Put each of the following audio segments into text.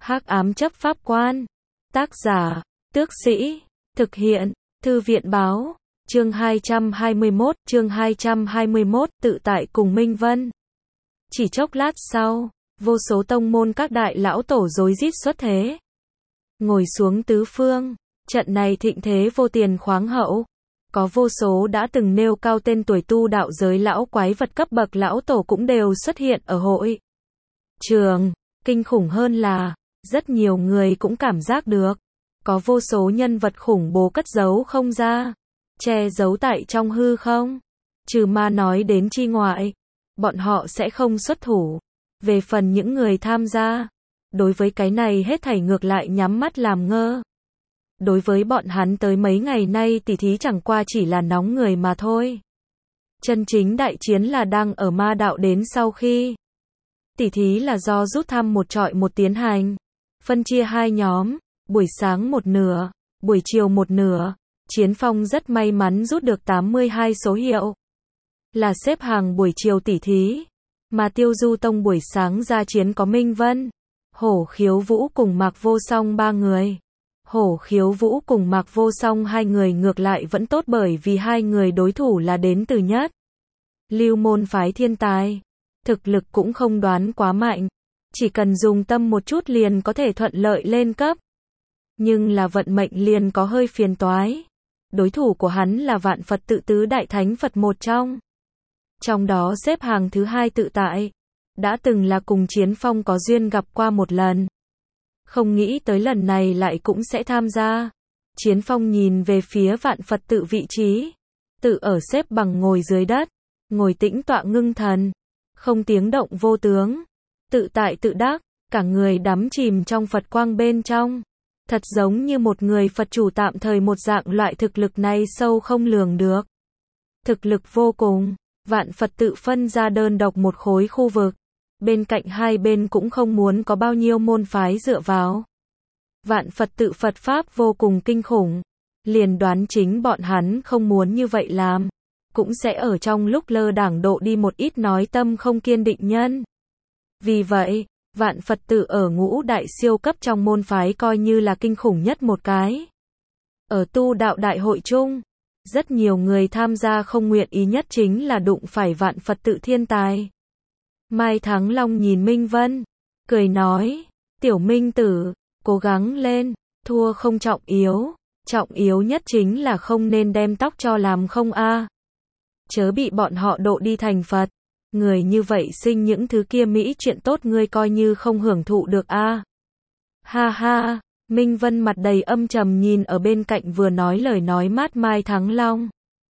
Hắc ám chấp pháp quan. Tác giả, Tước Sĩ. Thực hiện, Thư viện báo. Chương 221, tự tại cùng Minh Vân. Chỉ chốc lát sau, vô số tông môn các đại lão tổ rối rít xuất thế. Ngồi xuống tứ phương, trận này thịnh thế vô tiền khoáng hậu. Có vô số đã từng nêu cao tên tuổi tu đạo giới lão quái vật cấp bậc lão tổ cũng đều xuất hiện ở hội trường. Kinh khủng hơn là, rất nhiều người cũng cảm giác được, có vô số nhân vật khủng bố cất giấu không ra, che giấu tại trong hư không. Trừ ma nói đến chi ngoại, bọn họ sẽ không xuất thủ. Về phần những người tham gia, đối với cái này hết thảy ngược lại nhắm mắt làm ngơ. Đối với bọn hắn tới mấy ngày nay tỉ thí chẳng qua chỉ là nóng người mà thôi. Chân chính đại chiến là đang ở ma đạo đến sau khi. Tỉ thí là do rút thăm một trọi một tiến hành. Phân chia hai nhóm, buổi sáng một nửa, buổi chiều một nửa. Chiến Phong rất may mắn rút được 82 số hiệu. Là xếp hàng buổi chiều tỉ thí. Mà Tiêu Du Tông buổi sáng ra chiến có Minh Vân, Hổ Khiếu Vũ cùng Mạc Vô Song ba người. Hổ Khiếu Vũ cùng Mạc Vô Song hai người ngược lại vẫn tốt bởi vì hai người đối thủ là đến từ nhất lưu môn phái thiên tài. Thực lực cũng không đoán quá mạnh, chỉ cần dùng tâm một chút liền có thể thuận lợi lên cấp. Nhưng là vận mệnh liền có hơi phiền toái. Đối thủ của hắn là Vạn Phật Tự Tứ Đại Thánh Phật một trong đó xếp hàng thứ hai tự tại. Đã từng là cùng Chiến Phong có duyên gặp qua một lần. Không nghĩ tới lần này lại cũng sẽ tham gia. Chiến Phong nhìn về phía Vạn Phật Tự vị trí. Tự ở xếp bằng ngồi dưới đất. Ngồi tĩnh tọa ngưng thần. Không tiếng động vô tướng. Tự tại tự đắc. Cả người đắm chìm trong Phật quang bên trong. Thật giống như một người Phật chủ tạm thời một dạng. Loại thực lực này sâu không lường được. Thực lực vô cùng. Vạn Phật Tự phân ra đơn độc một khối khu vực. Bên cạnh hai bên cũng không muốn có bao nhiêu môn phái dựa vào. Vạn Phật Tự Phật Pháp vô cùng kinh khủng. Liền đoán chính bọn hắn không muốn như vậy làm. Cũng sẽ ở trong lúc lơ đảng độ đi một ít nói tâm không kiên định nhân. Vì vậy, Vạn Phật Tự ở ngũ đại siêu cấp trong môn phái coi như là kinh khủng nhất một cái. Ở tu đạo đại hội chung, rất nhiều người tham gia không nguyện ý nhất chính là đụng phải Vạn Phật Tự thiên tài. Mai Thắng Long nhìn Minh Vân, cười nói, tiểu Minh tử, cố gắng lên, thua không trọng yếu nhất chính là không nên đem tóc cho làm không a. Chớ bị bọn họ độ đi thành Phật, người như vậy sinh những thứ kia mỹ chuyện tốt ngươi coi như không hưởng thụ được a. Ha ha, Minh Vân mặt đầy âm trầm nhìn ở bên cạnh vừa nói lời nói mát Mai Thắng Long.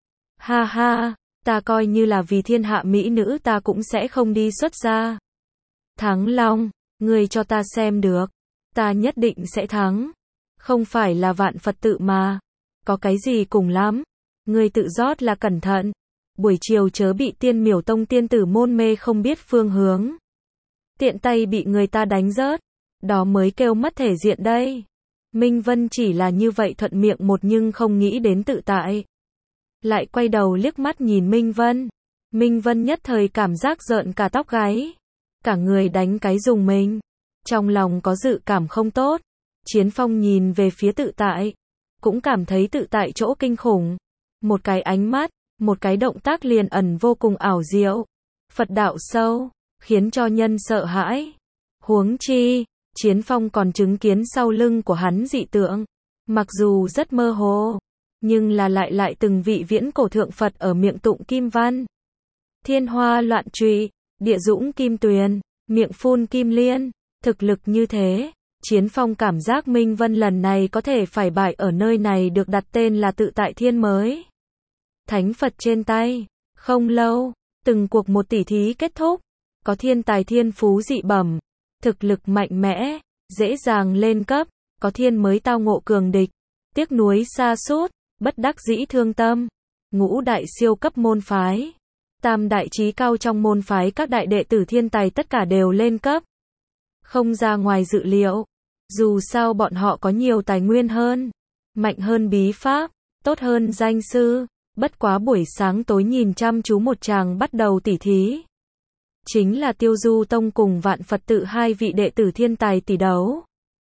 Ha ha. Ta coi như là vì thiên hạ mỹ nữ ta cũng sẽ không đi xuất gia. Thắng Long, ngươi cho ta xem được. Ta nhất định sẽ thắng. Không phải là Vạn Phật Tự mà. Có cái gì cùng lắm. Ngươi tự rót là cẩn thận. Buổi chiều chớ bị Tiên Miểu Tông tiên tử môn mê không biết phương hướng. Tiện tay bị người ta đánh rớt. Đó mới kêu mất thể diện đây. Minh Vân chỉ là như vậy thuận miệng một nhưng không nghĩ đến tự tại. Lại quay đầu liếc mắt nhìn Minh Vân. Minh Vân nhất thời cảm giác rợn cả tóc gáy. Cả người đánh cái rùng mình. Trong lòng có dự cảm không tốt. Chiến Phong nhìn về phía tự tại. Cũng cảm thấy tự tại chỗ kinh khủng. Một cái ánh mắt, một cái động tác liền ẩn vô cùng ảo diệu. Phật đạo sâu, khiến cho nhân sợ hãi. Huống chi, Chiến Phong còn chứng kiến sau lưng của hắn dị tượng. Mặc dù rất mơ hồ. Nhưng là lại từng vị viễn cổ thượng Phật ở miệng tụng kim văn. Thiên hoa loạn trụy, địa dũng kim tuyền, miệng phun kim liên, thực lực như thế. Chiến Phong cảm giác Minh Vân lần này có thể phải bại ở nơi này được đặt tên là Tự Tại Thiên mới. Thánh Phật trên tay. Không lâu, từng cuộc một tỉ thí kết thúc. Có thiên tài thiên phú dị bẩm, thực lực mạnh mẽ, dễ dàng lên cấp. Có thiên mới tao ngộ cường địch, tiếc nuối sa sút, bất đắc dĩ thương tâm. Ngũ đại siêu cấp môn phái, tam đại trí cao trong môn phái các đại đệ tử thiên tài tất cả đều lên cấp. Không ra ngoài dự liệu. Dù sao bọn họ có nhiều tài nguyên hơn, mạnh hơn bí pháp, tốt hơn danh sư. Bất quá buổi sáng tối nhìn chăm chú một chàng bắt đầu tỉ thí. Chính là Tiêu Du Tông cùng Vạn Phật Tự hai vị đệ tử thiên tài tỷ đấu.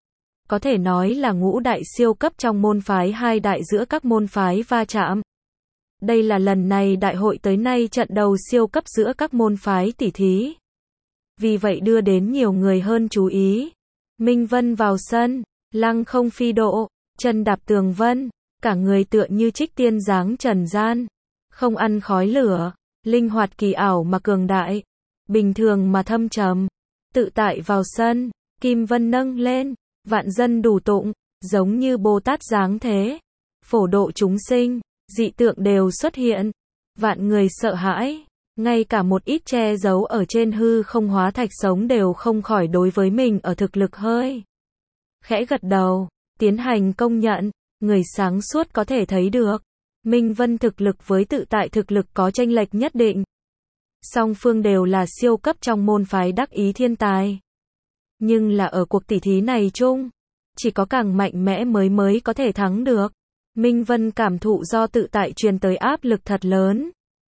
Có thể nói là ngũ đại siêu cấp trong môn phái, hai đại giữa các môn phái va chạm. Đây là lần này đại hội tới nay trận đầu siêu cấp giữa các môn phái tỉ thí. Vì vậy đưa đến nhiều người hơn chú ý. Minh Vân vào sân, lăng không phi độ, chân đạp tường vân, cả người tựa như trích tiên dáng trần gian, không ăn khói lửa, linh hoạt kỳ ảo mà cường đại, bình thường mà thâm trầm, tự tại vào sân, kim vân nâng lên, vạn dân đủ tụng, giống như Bồ Tát dáng thế, phổ độ chúng sinh, dị tượng đều xuất hiện, vạn người sợ hãi, ngay cả một ít che giấu ở trên hư không hóa thạch sống đều không khỏi đối với mình ở thực lực hơi khẽ gật đầu, tiến hành công nhận, người sáng suốt có thể thấy được, Minh Vân thực lực với tự tại thực lực có chênh lệch nhất định. Song phương đều là siêu cấp trong môn phái đắc ý thiên tài. Nhưng là ở cuộc tỷ thí này chung, chỉ có càng mạnh mẽ mới có thể thắng được. Minh Vân cảm thụ do tự tại truyền tới áp lực thật lớn.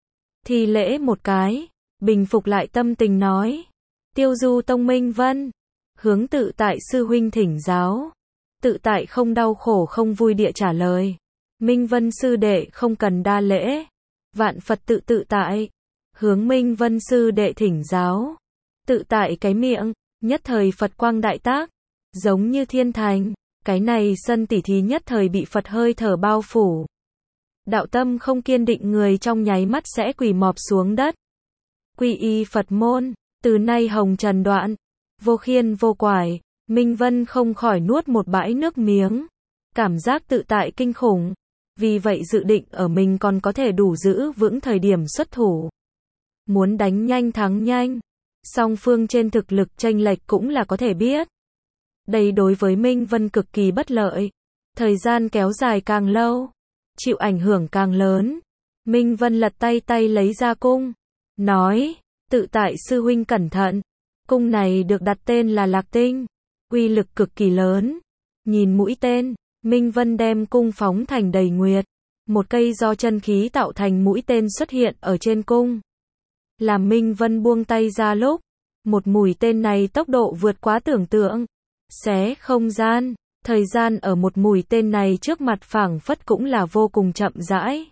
Thi lễ một cái, bình phục lại tâm tình nói. Tiêu Du Tông Minh Vân, hướng tự tại sư huynh thỉnh giáo. Tự tại không đau khổ không vui địa trả lời. Minh Vân sư đệ không cần đa lễ. Vạn Phật tự tại. Hướng Minh Vân sư đệ thỉnh giáo. Tự tại cái miệng, nhất thời Phật quang đại tác. Giống như thiên thành. Cái này sân tỉ thí nhất thời bị Phật hơi thở bao phủ. Đạo tâm không kiên định người trong nháy mắt sẽ quỳ mọp xuống đất. Quy y Phật môn, từ nay hồng trần đoạn, vô khiên vô quải, Minh Vân không khỏi nuốt một bãi nước miếng. Cảm giác tự tại kinh khủng. Vì vậy dự định ở mình còn có thể đủ giữ vững thời điểm xuất thủ. Muốn đánh nhanh thắng nhanh. Song phương trên thực lực chênh lệch cũng là có thể biết. Đây đối với Minh Vân cực kỳ bất lợi. Thời gian kéo dài càng lâu, chịu ảnh hưởng càng lớn. Minh Vân lật tay lấy ra cung. Nói, tự tại sư huynh cẩn thận. Cung này được đặt tên là Lạc Tinh. Uy lực cực kỳ lớn. Nhìn mũi tên, Minh Vân đem cung phóng thành đầy nguyệt. Một cây do chân khí tạo thành mũi tên xuất hiện ở trên cung. Làm Minh Vân buông tay ra lúc, một mũi tên này tốc độ vượt quá tưởng tượng. Xé không gian, thời gian ở một mũi tên này trước mặt phảng phất cũng là vô cùng chậm rãi.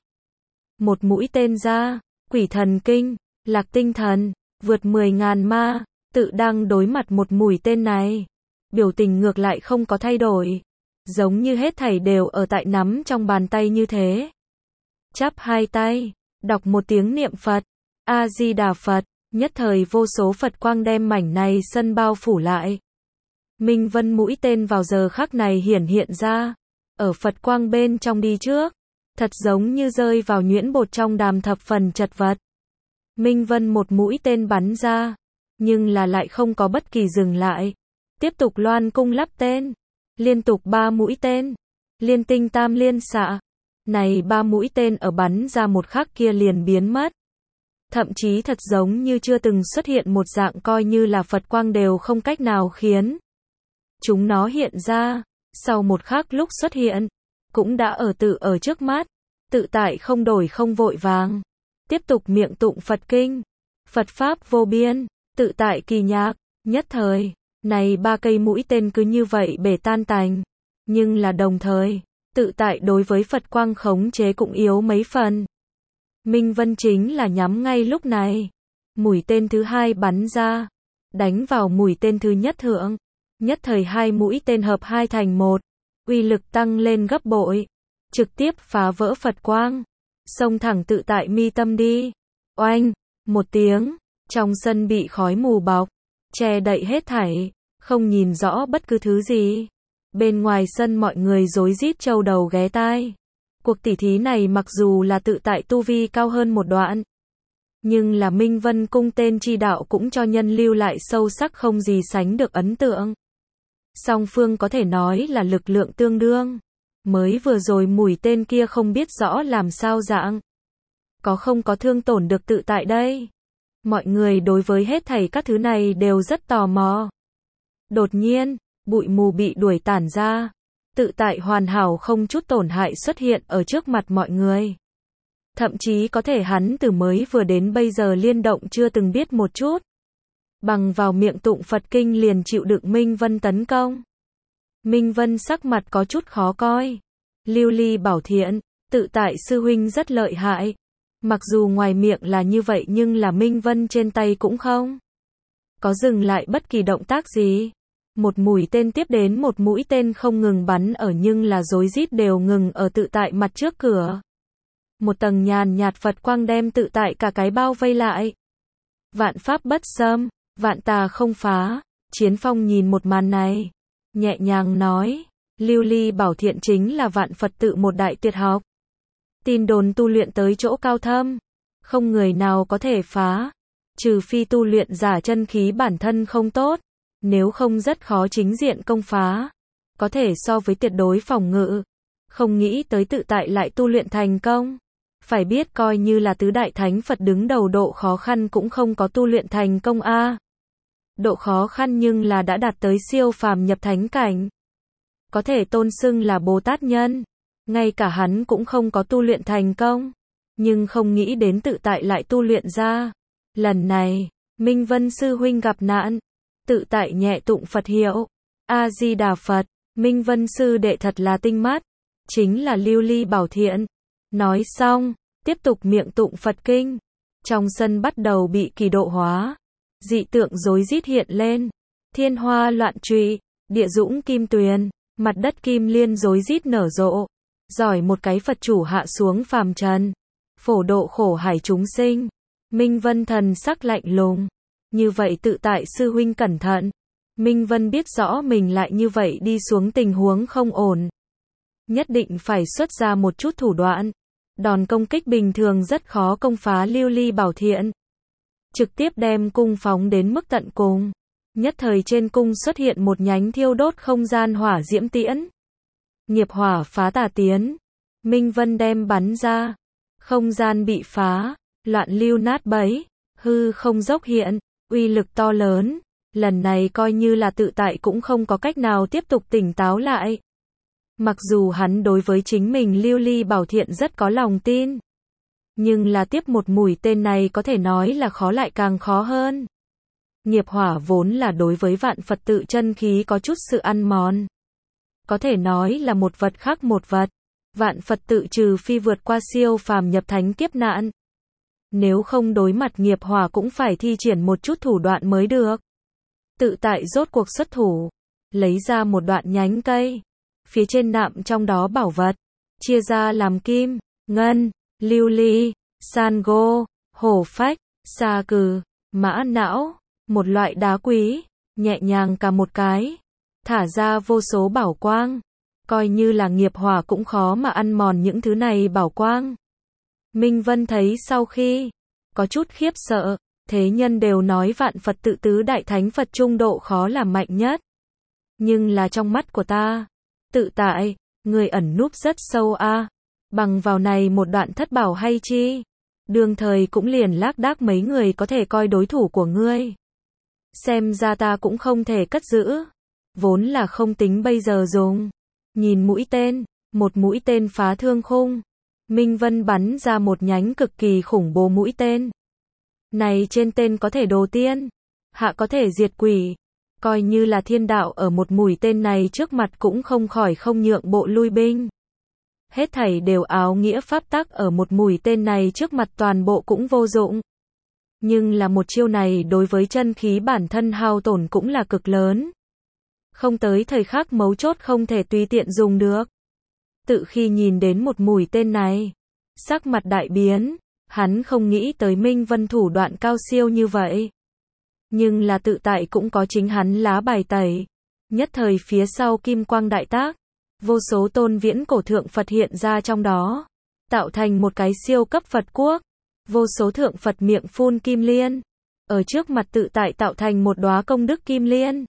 Một mũi tên ra, Quỷ Thần Kinh, Lạc Tinh Thần, vượt 10.000 ma, tự đang đối mặt một mũi tên này. Biểu tình ngược lại không có thay đổi. Giống như hết thảy đều ở tại nắm trong bàn tay như thế. Chắp hai tay, đọc một tiếng niệm Phật, A-di-đà Phật, nhất thời vô số Phật quang đem mảnh này sân bao phủ lại. Minh Vân mũi tên vào giờ khắc này hiển hiện ra, ở Phật quang bên trong đi trước, thật giống như rơi vào nhuyễn bột trong đàm thập phần chật vật. Minh Vân một mũi tên bắn ra, nhưng là lại không có bất kỳ dừng lại, tiếp tục loan cung lắp tên, liên tục 3 mũi tên, liên tinh tam liên xạ. Này 3 mũi tên ở bắn ra một khắc kia liền biến mất. Thậm chí thật giống như chưa từng xuất hiện một dạng, coi như là Phật quang đều không cách nào khiến chúng nó hiện ra. Sau một khắc lúc xuất hiện, cũng đã ở trước mắt. Tự tại không đổi không vội vàng, tiếp tục miệng tụng Phật kinh, Phật pháp vô biên, tự tại kỳ nhạc. Nhất thời, này 3 cây mũi tên cứ như vậy bể tan tành. Nhưng là đồng thời, tự tại đối với Phật quang khống chế cũng yếu mấy phần. Minh Vân chính là nhắm ngay lúc này. Mũi tên thứ hai bắn ra, đánh vào mũi tên thứ nhất thượng. Nhất thời 2 mũi tên hợp 2 thành 1, uy lực tăng lên gấp bội, trực tiếp phá vỡ Phật quang, xông thẳng tự tại mi tâm đi. Oanh, một tiếng, trong sân bị khói mù bọc, che đậy hết thảy, không nhìn rõ bất cứ thứ gì. Bên ngoài sân mọi người rối rít châu đầu ghé tai. Cuộc tỷ thí này mặc dù là tự tại tu vi cao hơn một đoạn, nhưng là Minh Vân cung tên chi đạo cũng cho nhân lưu lại sâu sắc không gì sánh được ấn tượng. Song phương có thể nói là lực lượng tương đương. Mới vừa rồi mũi tên kia không biết rõ làm sao dạng. Có không có thương tổn được tự tại đây? Mọi người đối với hết thảy các thứ này đều rất tò mò. Đột nhiên, bụi mù bị đuổi tản ra. Tự tại hoàn hảo không chút tổn hại xuất hiện ở trước mặt mọi người. Thậm chí có thể hắn từ mới vừa đến bây giờ liên động chưa từng biết một chút. Bằng vào miệng tụng Phật kinh liền chịu đựng Minh Vân tấn công. Minh Vân sắc mặt có chút khó coi. Lưu Ly Bảo Thiện, tự tại sư huynh rất lợi hại. Mặc dù ngoài miệng là như vậy nhưng là Minh Vân trên tay cũng không có dừng lại bất kỳ động tác gì. Một mũi tên tiếp đến một mũi tên không ngừng bắn ở nhưng là rối rít đều ngừng ở tự tại mặt trước cửa. Một tầng nhàn nhạt Phật quang đem tự tại cả cái bao vây lại. Vạn pháp bất xâm, vạn tà không phá. Chiến Phong nhìn một màn này, nhẹ nhàng nói, Lưu Ly Bảo Thiện chính là vạn Phật tự một đại tuyệt học. Tin đồn tu luyện tới chỗ cao thâm, không người nào có thể phá, trừ phi tu luyện giả chân khí bản thân không tốt, nếu không rất khó chính diện công phá, có thể so với tuyệt đối phòng ngự. Không nghĩ tới tự tại lại tu luyện thành công. Phải biết coi như là tứ đại thánh Phật đứng đầu độ khó khăn cũng không có tu luyện thành công a. Độ khó khăn nhưng là đã đạt tới siêu phàm nhập thánh cảnh. Có thể tôn xưng là Bồ Tát nhân. Ngay cả hắn cũng không có tu luyện thành công. Nhưng không nghĩ đến tự tại lại tu luyện ra. Lần này, Minh Vân sư huynh gặp nạn. Tự tại nhẹ tụng Phật hiệu. A-di-đà Phật, Minh Vân sư đệ thật là tinh mắt. Chính là Lưu Ly Bảo Thiện. Nói xong, tiếp tục miệng tụng Phật kinh. Trong sân bắt đầu bị kỳ độ hóa. Dị tượng rối rít hiện lên. Thiên hoa loạn trụy, địa dũng kim tuyền, mặt đất kim liên rối rít nở rộ. Giỏi một cái Phật chủ hạ xuống phàm trần. Phổ độ khổ hải chúng sinh. Minh Vân thần sắc lạnh lùng. Như vậy tự tại sư huynh cẩn thận. Minh Vân biết rõ mình lại như vậy đi xuống tình huống không ổn. Nhất định phải xuất ra một chút thủ đoạn. Đòn công kích bình thường rất khó công phá Lưu Ly Bảo Thiện. Trực tiếp đem cung phóng đến mức tận cùng. Nhất thời trên cung xuất hiện một nhánh thiêu đốt không gian hỏa diễm tiễn. Nghiệp hỏa phá tà tiến. Minh Vân đem bắn ra. Không gian bị phá. Loạn lưu nát bấy. Hư không dốc hiện. Uy lực to lớn. Lần này coi như là tự tại cũng không có cách nào tiếp tục tỉnh táo lại. Mặc dù hắn đối với chính mình Lưu Ly Bảo Thiện rất có lòng tin. Nhưng là tiếp một mũi tên này có thể nói là khó lại càng khó hơn. Nghiệp hỏa vốn là đối với vạn Phật tự chân khí có chút sự ăn mòn. Có thể nói là một vật khác một vật. Vạn Phật tự trừ phi vượt qua siêu phàm nhập thánh kiếp nạn. Nếu không đối mặt nghiệp hỏa cũng phải thi triển một chút thủ đoạn mới được. Tự tại rốt cuộc xuất thủ. Lấy ra một đoạn nhánh cây. Phía trên nạm trong đó bảo vật. Chia ra làm kim, ngân, lưu ly, san gô, hổ phách, sa cừ, mã não. Một loại đá quý. Nhẹ nhàng cả một cái. Thả ra vô số bảo quang. Coi như là nghiệp hỏa cũng khó mà ăn mòn những thứ này bảo quang. Minh Vân thấy sau khi có chút khiếp sợ. Thế nhân đều nói vạn Phật tự tứ đại thánh Phật trung độ khó là mạnh nhất. Nhưng là trong mắt của ta, tự tại, người ẩn núp rất sâu a. Bằng vào này một đoạn thất bảo hay chi? Đương thời cũng liền lác đác mấy người có thể coi đối thủ của ngươi. Xem ra ta cũng không thể cất giữ. Vốn là không tính bây giờ dùng. Nhìn mũi tên, một mũi tên phá thương khung. Minh Vân bắn ra một nhánh cực kỳ khủng bố mũi tên. Này trên tên có thể đồ tiên, hạ có thể diệt quỷ. Coi như là thiên đạo ở một mũi tên này trước mặt cũng không khỏi không nhượng bộ lui binh. Hết thảy đều áo nghĩa pháp tắc ở một mũi tên này trước mặt toàn bộ cũng vô dụng. Nhưng là một chiêu này đối với chân khí bản thân hao tổn cũng là cực lớn. Không tới thời khắc mấu chốt không thể tùy tiện dùng được. Tự khi nhìn đến một mũi tên này, sắc mặt đại biến, hắn không nghĩ tới Minh Vân thủ đoạn cao siêu như vậy. Nhưng là tự tại cũng có chính hắn lá bài tẩy. Nhất thời phía sau kim quang đại tác, vô số tôn viễn cổ thượng Phật hiện ra trong đó, tạo thành một cái siêu cấp Phật quốc. Vô số thượng Phật miệng phun kim liên, ở trước mặt tự tại tạo thành một đóa công đức kim liên.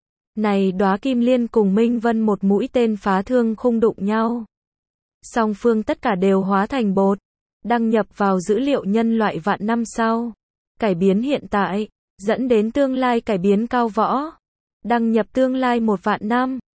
Này đóa kim liên cùng Minh Vân một mũi tên phá thương khung đụng nhau. Song phương tất cả đều hóa thành bột, đăng nhập vào dữ liệu nhân loại vạn năm sau. Cải biến hiện tại, dẫn đến tương lai cải biến cao võ. Đăng nhập tương lai 1 vạn năm.